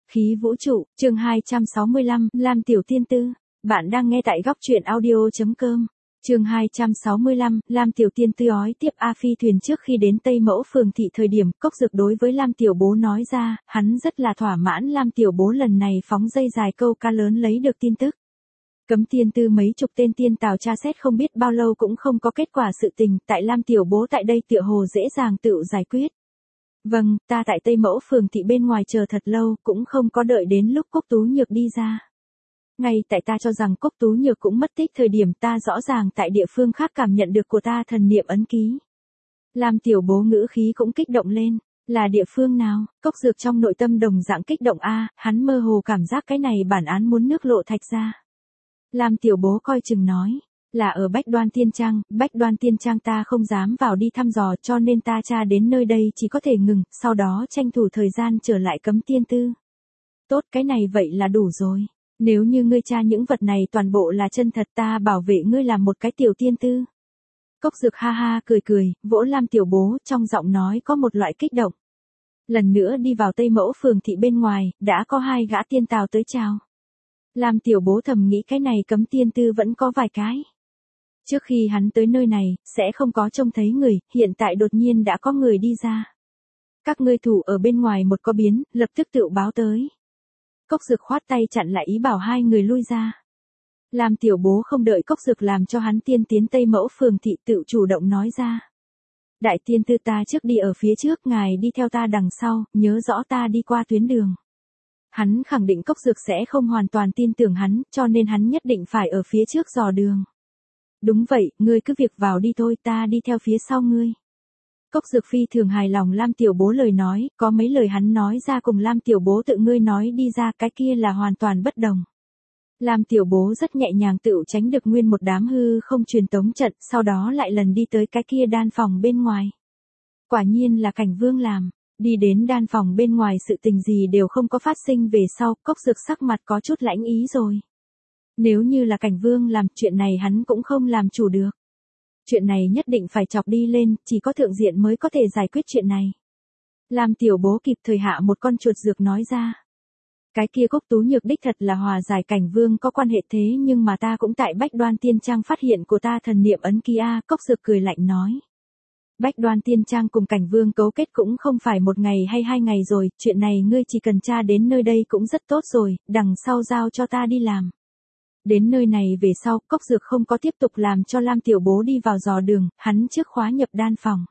Khí vũ trụ, chương 265, Lam Tiểu Tiên Tư. Bạn đang nghe tại góc truyện audio.com. Chương 265, Lam Tiểu Tiên Tư ói tiếp A Phi thuyền trước khi đến Tây Mẫu Phường thị thời điểm, Cốc Dược đối với Lam Tiểu Bố nói ra, hắn rất là thỏa mãn Lam Tiểu Bố lần này phóng dây dài câu ca lớn lấy được tin tức. Cấm tiên tư mấy chục tên tiên tào tra xét không biết bao lâu cũng không có kết quả sự tình, tại Lam Tiểu Bố tại đây tựa hồ dễ dàng tự giải quyết. Vâng, ta tại Tây Mẫu Phường thị bên ngoài chờ thật lâu, cũng không có đợi đến lúc Cốc Tú Nhược đi ra. Ngay tại ta cho rằng Cốc Tú Nhược cũng mất tích thời điểm ta rõ ràng tại địa phương khác cảm nhận được của ta thần niệm ấn ký. Lam Tiểu Bố ngữ khí cũng kích động lên, là địa phương nào? Cốc Dược trong nội tâm đồng dạng kích động hắn mơ hồ cảm giác cái này bản án muốn nước lộ thạch ra. Lam Tiểu Bố coi chừng nói, là ở Bách Đoan Tiên Trang ta không dám vào đi thăm dò cho nên ta tra đến nơi đây chỉ có thể ngừng, sau đó tranh thủ thời gian trở lại Cấm Tiên Tư. Tốt, cái này vậy là đủ rồi. Nếu như ngươi tra những vật này toàn bộ là chân thật ta bảo vệ ngươi làm một cái tiểu tiên tư. Cốc Dược ha ha cười, vỗ Lam Tiểu Bố trong giọng nói có một loại kích động. Lần nữa đi vào Tây Mẫu Phường thị bên ngoài, đã có 2 gã tiên tào tới chào. Lam Tiểu Bố thầm nghĩ cái này Cấm Tiên Tư vẫn có vài cái. Trước khi hắn tới nơi này, sẽ không có trông thấy người, hiện tại đột nhiên đã có người đi ra. Các ngươi thủ ở bên ngoài một có biến, lập tức tự báo tới. Cốc Dược khoát tay chặn lại ý bảo 2 người lui ra. Lam Tiểu Bố không đợi Cốc Dược làm cho hắn tiên tiến Tây Mẫu Phường thị tự chủ động nói ra. Đại tiên tư ta trước đi ở phía trước, ngài đi theo ta đằng sau, nhớ rõ ta đi qua tuyến đường. Hắn khẳng định Cốc Dược sẽ không hoàn toàn tin tưởng hắn, cho nên hắn nhất định phải ở phía trước dò đường. Đúng vậy, ngươi cứ việc vào đi thôi, ta đi theo phía sau ngươi. Cốc Dược phi thường hài lòng Lam Tiểu Bố lời nói, có mấy lời hắn nói ra cùng Lam Tiểu Bố tự ngươi nói đi ra cái kia là hoàn toàn bất đồng. Lam Tiểu Bố rất nhẹ nhàng tự tránh được nguyên một đám hư không truyền tống trận, sau đó lại lần đi tới cái kia đan phòng bên ngoài. Quả nhiên là Cảnh Vương làm, đi đến đan phòng bên ngoài sự tình gì đều không có phát sinh về sau, Cốc Dược sắc mặt có chút lãnh ý rồi. Nếu như là Cảnh Vương làm chuyện này hắn cũng không làm chủ được. Chuyện này nhất định phải chọc đi lên, chỉ có thượng diện mới có thể giải quyết chuyện này. Lam Tiểu Bố kịp thời hạ một con chuột dược nói ra. Cái kia Cốc Tú Nhược đích thật là hòa giải Cảnh Vương có quan hệ thế nhưng mà ta cũng tại Bách Đoan Tiên Trang phát hiện của ta thần niệm ấn ký Cốc Dược cười lạnh nói. Bách Đoan Tiên Trang cùng Cảnh Vương cấu kết cũng không phải 1 ngày hay 2 ngày rồi, chuyện này ngươi chỉ cần tra đến nơi đây cũng rất tốt rồi, đằng sau giao cho ta đi làm. Đến nơi này về sau, Cốc Dược không có tiếp tục làm cho Lam Tiểu Bố đi vào dò đường, hắn trước khóa nhập đan phòng.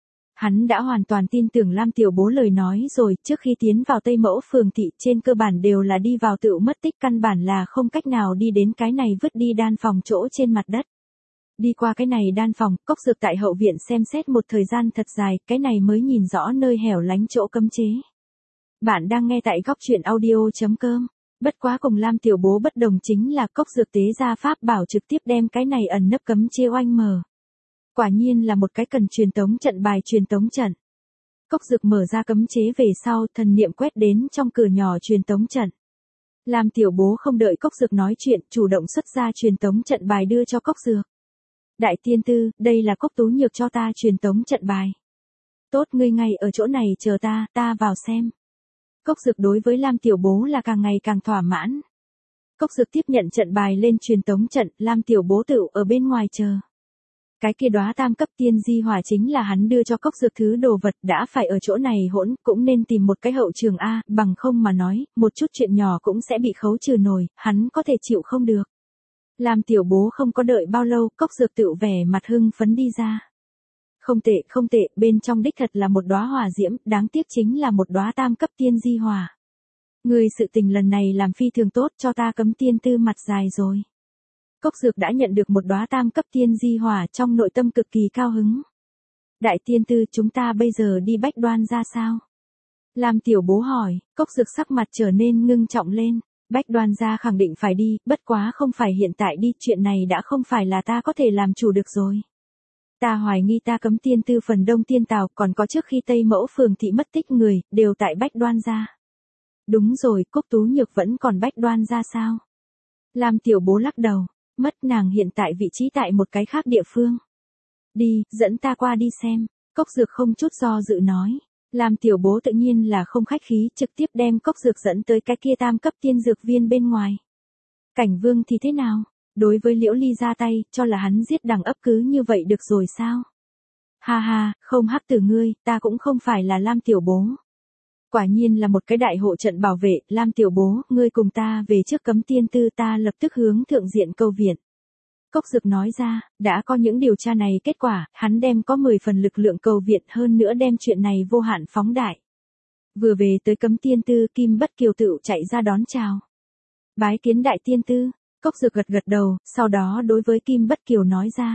Hắn đã hoàn toàn tin tưởng Lam Tiểu Bố lời nói rồi, trước khi tiến vào Tây Mẫu Phường thị trên cơ bản đều là đi vào tự mất tích, căn bản là không cách nào đi đến cái này vứt đi đan phòng chỗ trên mặt đất. Đi qua cái này đan phòng, Cốc Dược tại hậu viện xem xét một thời gian thật dài, cái này mới nhìn rõ nơi hẻo lánh chỗ cấm chế. Bạn đang nghe tại góc truyện audio.com. Bất quá cùng Lam Tiểu Bố bất đồng chính là Cốc Dược tế ra pháp bảo trực tiếp đem cái này ẩn nấp cấm chế oanh mở. Quả nhiên là một cái cần truyền tống trận bài truyền tống trận. Cốc Dược mở ra cấm chế về sau, thần niệm quét đến trong cửa nhỏ truyền tống trận. Lam Tiểu Bố không đợi Cốc Dược nói chuyện, chủ động xuất ra truyền tống trận bài đưa cho Cốc Dược. Đại tiên tư, đây là Cốc Tú Nhược cho ta truyền tống trận bài. Tốt, ngươi ngay ở chỗ này chờ ta vào xem. Cốc Dược đối với Lam Tiểu Bố là càng ngày càng thỏa mãn. Cốc Dược tiếp nhận trận bài lên truyền tống trận, Lam Tiểu Bố tự ở bên ngoài chờ. Cái kia đóa tam cấp tiên di hỏa chính là hắn đưa cho Cốc Dược thứ đồ vật, đã phải ở chỗ này hỗn, cũng nên tìm một cái hậu trường bằng không mà nói, một chút chuyện nhỏ cũng sẽ bị khấu trừ nổi, hắn có thể chịu không được. Lam Tiểu Bố không có đợi bao lâu, Cốc Dược tự vẻ mặt hưng phấn đi ra. Không tệ, bên trong đích thật là một đóa hỏa diễm, đáng tiếc chính là một đóa tam cấp tiên di hỏa. Người sự tình lần này làm phi thường tốt cho ta Cấm Tiên Tư mặt dài rồi. Cốc Dược đã nhận được một đóa tam cấp tiên di hỏa trong nội tâm cực kỳ cao hứng. Đại tiên tư chúng ta bây giờ đi Bách Đoan ra sao? Lam Tiểu Bố hỏi, Cốc Dược sắc mặt trở nên ngưng trọng lên. Bách Đoan ra khẳng định phải đi, bất quá không phải hiện tại đi, chuyện này đã không phải là ta có thể làm chủ được rồi. Ta hoài nghi ta Cấm Tiên Tư phần đông tiên tào còn có trước khi Tây Mẫu Phường thị mất tích người, đều tại Bách Đoan ra. Đúng rồi, Cốc Tú Nhược vẫn còn Bách Đoan ra sao? Lam Tiểu Bố lắc đầu, mất, nàng hiện tại vị trí tại một cái khác địa phương. Đi, dẫn ta qua đi xem. Cốc Dược không chút do dự nói. Lam Tiểu Bố tự nhiên là không khách khí, trực tiếp đem cốc dược dẫn tới cái kia tam cấp tiên dược viên bên ngoài. Cảnh Vương thì thế nào? Đối với Liễu Ly ra tay, cho là hắn giết đằng ấp cứ như vậy được rồi sao? Ha ha, không hắc tử ngươi, ta cũng không phải là Lam Tiểu Bố. Quả nhiên là một cái đại hộ trận bảo vệ, Lam Tiểu Bố, ngươi cùng ta về trước Cấm Tiên Tư, ta lập tức hướng thượng diện cầu viện. Cốc Dực nói ra, đã có những điều tra này kết quả, hắn đem có 10 phần lực lượng cầu viện, hơn nữa đem chuyện này vô hạn phóng đại. Vừa về tới Cấm Tiên Tư, Kim Bất Kiều tự chạy ra đón chào. Bái kiến đại tiên tư, Cốc Dực gật gật đầu, sau đó đối với Kim Bất Kiều nói ra.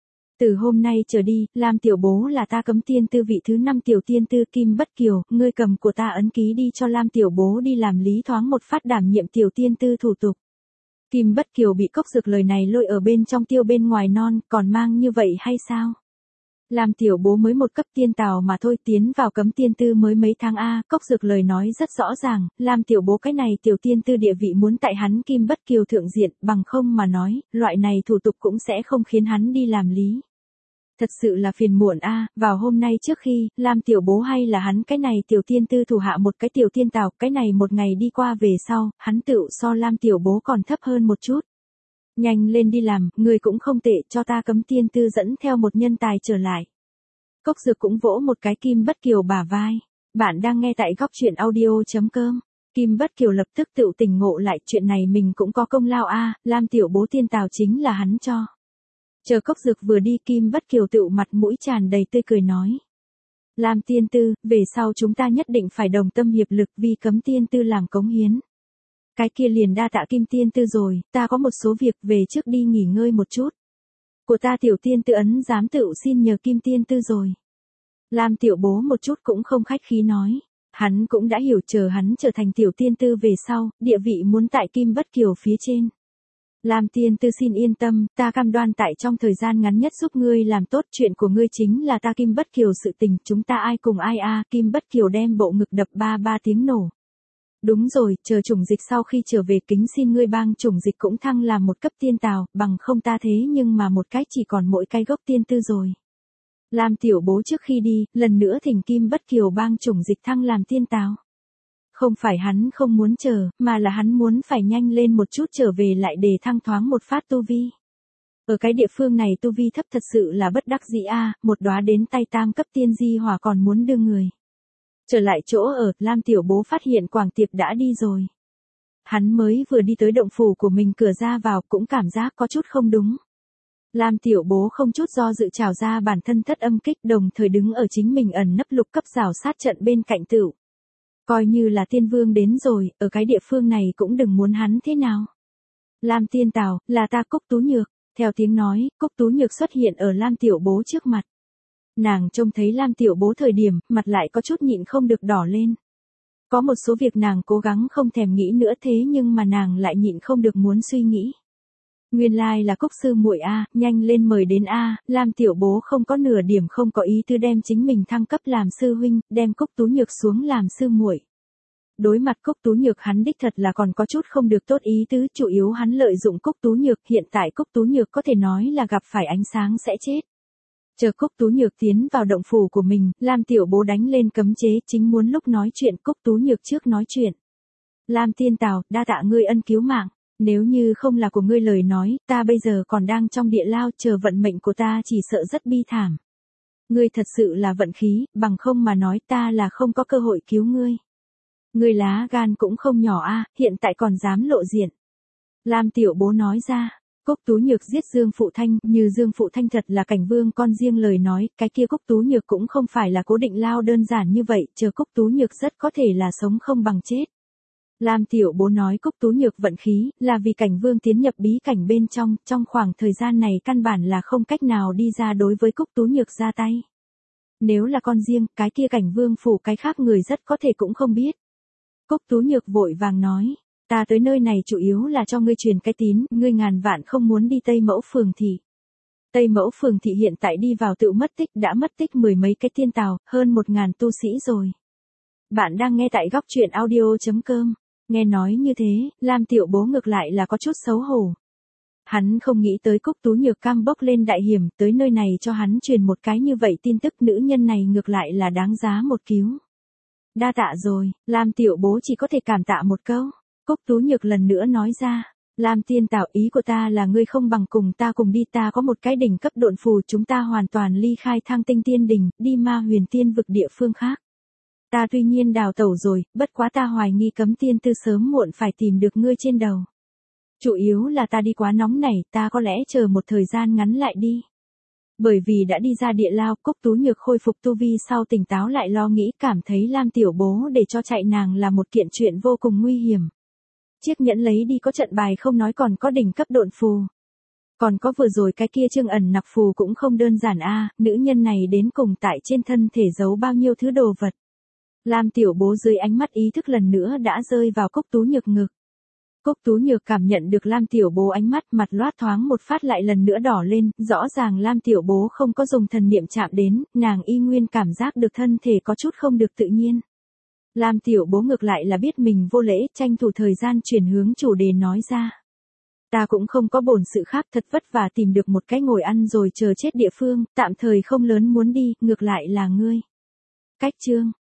Từ hôm nay trở đi, Lam Tiểu Bố là ta Cấm Tiên Tư vị thứ 5 tiểu tiên tư. Kim Bất Kiều, ngươi cầm của ta ấn ký đi cho Lam Tiểu Bố đi làm lý thoáng một phát đảm nhiệm tiểu tiên tư thủ tục. Kim Bất Kiều bị Cốc Dực lời này lôi ở bên trong tiêu bên ngoài non, còn mang như vậy hay sao? Lam Tiểu Bố mới một cấp tiên tào mà thôi, tiến vào Cấm Tiên Tư mới mấy tháng a. Cốc Dực lời nói rất rõ ràng, Lam Tiểu Bố cái này tiểu tiên tư địa vị muốn tại hắn Kim Bất Kiều thượng diện, bằng không mà nói, loại này thủ tục cũng sẽ không khiến hắn đi làm lý. Thật sự là phiền muộn a. Vào hôm nay trước khi, Lam Tiểu Bố hay là hắn cái này tiểu tiên tư thủ hạ một cái tiểu tiên tào, cái này một ngày đi qua về sau, hắn tựu so Lam Tiểu Bố còn thấp hơn một chút. Nhanh lên đi làm, người cũng không tệ, cho ta Cấm Tiên Tư dẫn theo một nhân tài trở lại. Cốc Dực cũng vỗ một cái Kim Bất Kiều bả vai. Bạn đang nghe tại góc truyện audio.com. Kim Bất Kiều lập tức tự tỉnh ngộ lại, chuyện này mình cũng có công lao a. Lam Tiểu Bố tiên tào chính là hắn cho. Chờ Cốc Dực vừa đi, Kim Bất Kiều tự mặt mũi tràn đầy tươi cười nói. Lam tiên tư, về sau chúng ta nhất định phải đồng tâm hiệp lực vì Cấm Tiên Tư làm cống hiến. Cái kia liền đa tạ Kim tiên tư rồi, ta có một số việc về trước đi nghỉ ngơi một chút. Của ta tiểu tiên tư ấn giám tự xin nhờ Kim tiên tư rồi. Lam Tiểu Bố một chút cũng không khách khí nói. Hắn cũng đã hiểu chờ hắn trở thành tiểu tiên tư về sau, địa vị muốn tại Kim Bất Kiều phía trên. Lam tiên tư xin yên tâm, ta cam đoan tại trong thời gian ngắn nhất giúp ngươi làm tốt, chuyện của ngươi chính là ta Kim Bất Kiều sự tình, chúng ta ai cùng ai a. Kim Bất Kiều đem bộ ngực đập ba tiếng nổ. Đúng rồi, chờ chủng dịch sau khi trở về kính xin ngươi bang chủng dịch cũng thăng làm một cấp tiên tào, bằng không ta thế nhưng mà một cái chỉ còn mỗi cái gốc tiên tư rồi. Lam Tiểu Bố trước khi đi, lần nữa thỉnh Kim Bất Kiều bang chủng dịch thăng làm tiên tào. Không phải hắn không muốn chờ, mà là hắn muốn phải nhanh lên một chút trở về lại để thăng thoáng một phát tu vi. Ở cái địa phương này tu vi thấp thật sự là bất đắc dĩ a, một đóa đến tay tam cấp tiên di hỏa còn muốn đưa người. Trở lại chỗ ở, Lam Tiểu Bố phát hiện Quảng Tiệp đã đi rồi. Hắn mới vừa đi tới động phủ của mình cửa ra vào cũng cảm giác có chút không đúng. Lam Tiểu Bố không chút do dự trào ra bản thân thất âm kích, đồng thời đứng ở chính mình ẩn nấp lục cấp rào sát trận bên cạnh tửu. Coi như là tiên vương đến rồi, ở cái địa phương này cũng đừng muốn hắn thế nào. Lam tiên tào, là ta Cúc Tú Nhược. Theo tiếng nói, Cúc Tú Nhược xuất hiện ở Lam Tiểu Bố trước mặt. Nàng trông thấy Lam Tiểu Bố thời điểm, mặt lại có chút nhịn không được đỏ lên. Có một số việc nàng cố gắng không thèm nghĩ nữa, thế nhưng mà nàng lại nhịn không được muốn suy nghĩ. Nguyên lai là Cúc sư muội a, nhanh lên mời đến a. Lam Tiểu Bố không có nửa điểm không có ý tư đem chính mình thăng cấp làm sư huynh, đem Cúc Tú Nhược xuống làm sư muội. Đối mặt Cúc Tú Nhược hắn đích thật là còn có chút không được tốt ý tứ, chủ yếu hắn lợi dụng Cúc Tú Nhược, hiện tại Cúc Tú Nhược có thể nói là gặp phải ánh sáng sẽ chết. Chờ Cúc Tú Nhược tiến vào động phủ của mình, Lam Tiểu Bố đánh lên cấm chế, chính muốn lúc nói chuyện Cúc Tú Nhược trước nói chuyện. Lam tiên tào, đa tạ ngươi ân cứu mạng, nếu như không là của ngươi lời nói, ta bây giờ còn đang trong địa lao, chờ vận mệnh của ta chỉ sợ rất bi thảm. Ngươi thật sự là vận khí, bằng không mà nói ta là không có cơ hội cứu ngươi. Ngươi lá gan cũng không nhỏ a, hiện tại còn dám lộ diện. Lam Tiểu Bố nói ra. Cúc Tú Nhược giết Dương Phụ Thanh, như Dương Phụ Thanh thật là cảnh vương con riêng lời nói, cái kia Cúc Tú Nhược cũng không phải là cố định lao đơn giản như vậy, chờ Cúc Tú Nhược rất có thể là sống không bằng chết. Lam Tiểu Bố nói Cúc Tú Nhược vận khí, là vì cảnh vương tiến nhập bí cảnh bên trong khoảng thời gian này căn bản là không cách nào đi ra đối với Cúc Tú Nhược ra tay. Nếu là con riêng, cái kia cảnh vương phủ cái khác người rất có thể cũng không biết. Cúc Tú Nhược vội vàng nói. Ta tới nơi này chủ yếu là cho ngươi truyền cái tín, ngươi ngàn vạn không muốn đi Tây Mẫu Phường Thị. Tây Mẫu Phường Thị hiện tại đi vào tự mất tích, đã mất tích 10 mấy cái tiên tào, hơn 1000 tu sĩ rồi. Bạn đang nghe tại góc truyện audio.com. Nghe nói như thế, Lam Tiểu Bố ngược lại là có chút xấu hổ. Hắn không nghĩ tới Cúc Tú Nhược cam bốc lên đại hiểm tới nơi này cho hắn truyền một cái như vậy tin tức, nữ nhân này ngược lại là đáng giá một cứu. Đa tạ rồi, Lam tiểu bố chỉ có thể cảm tạ một câu. Cúc Tú Nhược lần nữa nói ra. Lam tiên tạo, ý của ta là ngươi không bằng cùng ta cùng đi, ta có một cái đỉnh cấp độn phù, chúng ta hoàn toàn ly khai Thang Tinh Tiên Đình, đi Ma Huyền Tiên vực địa phương khác. Ta tuy nhiên đào tẩu rồi, bất quá ta hoài nghi Cấm Tiên Tư sớm muộn phải tìm được ngươi trên đầu. Chủ yếu là ta đi quá nóng nảy, ta có lẽ chờ một thời gian ngắn lại đi. Bởi vì đã đi ra địa lao, Cúc Tú Nhược khôi phục tu vi sau tỉnh táo lại lo nghĩ, cảm thấy Lam tiểu bố để cho chạy nàng là một kiện chuyện vô cùng nguy hiểm. Chiếc nhẫn lấy đi có trận bài không nói, còn có đỉnh cấp độn phù. Còn có vừa rồi cái kia Trương ẩn nặc phù cũng không đơn giản a, nữ nhân này đến cùng tại trên thân thể giấu bao nhiêu thứ đồ vật. Lam tiểu bố dưới ánh mắt ý thức lần nữa đã rơi vào Cúc Tú Nhược ngực. Cúc Tú Nhược cảm nhận được Lam tiểu bố ánh mắt, mặt loát thoáng một phát lại lần nữa đỏ lên, rõ ràng Lam tiểu bố không có dùng thần niệm chạm đến, nàng y nguyên cảm giác được thân thể có chút không được tự nhiên. Lam tiểu bố ngược lại là biết mình vô lễ, tranh thủ thời gian chuyển hướng chủ đề nói ra. Ta cũng không có bổn sự khác, thật vất vả tìm được một cái ngồi ăn rồi chờ chết địa phương, tạm thời không lớn muốn đi, ngược lại là ngươi. Cách chương